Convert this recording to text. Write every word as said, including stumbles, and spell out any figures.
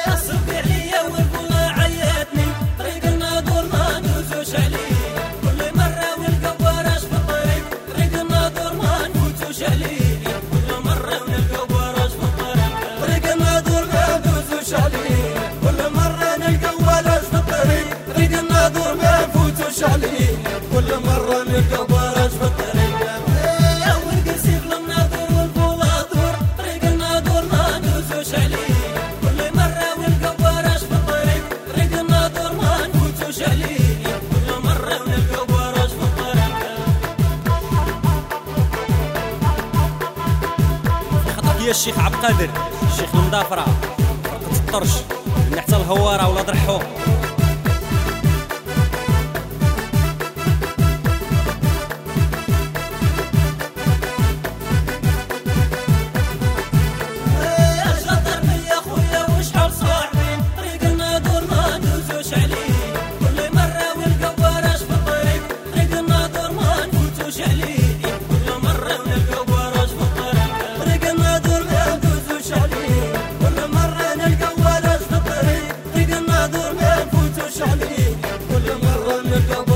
الصبي عليا والبولا عيتني، طريق الناظور ما ندوزوش عليه، كل مرة ونلقى وراش في الطريق، طريق الناظور ما نفوتوش عليه، كل مرة ونلقى وراش في الطريق، طريق الناظور ما ندوزوش عليه، كل مرة نلقى وراش في الطريق، طريق الناظور ما نفوتوش عليه، كل مرة نلقى وراش في الطريق. يا الشيخ عبد القادر، الشيخ المضافرة، فرقة الطرش، من حتى الهوارة ولا ضرحو. كل مرة نلقى